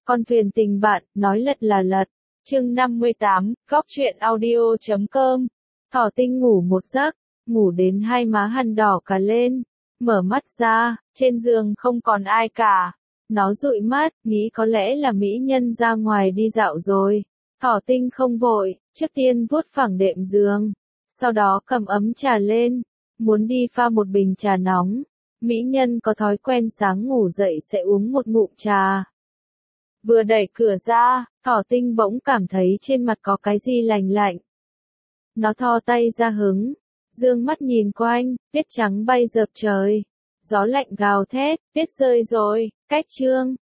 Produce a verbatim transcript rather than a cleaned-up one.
Con thuyền tình bạn, nói lật là lật. Chương năm mươi tám, góc truyện audio chấm com. Thỏ Tinh ngủ một giấc, ngủ đến hai má hằn đỏ cả lên. Mở mắt ra, trên giường không còn ai cả. Nó dụi mắt, nghĩ có lẽ là mỹ nhân ra ngoài đi dạo rồi. Thỏ Tinh không vội, trước tiên vuốt phẳng đệm giường. Sau đó cầm ấm trà lên, muốn đi pha một bình trà nóng. Mỹ nhân có thói quen sáng ngủ dậy sẽ uống một ngụm trà. Vừa đẩy cửa ra, Thỏ Tinh bỗng cảm thấy trên mặt có cái gì lành lạnh. Nó thò tay ra hứng, dương mắt nhìn quanh, tuyết trắng bay dợp trời. Gió lạnh gào thét, tuyết rơi rồi, cách chương.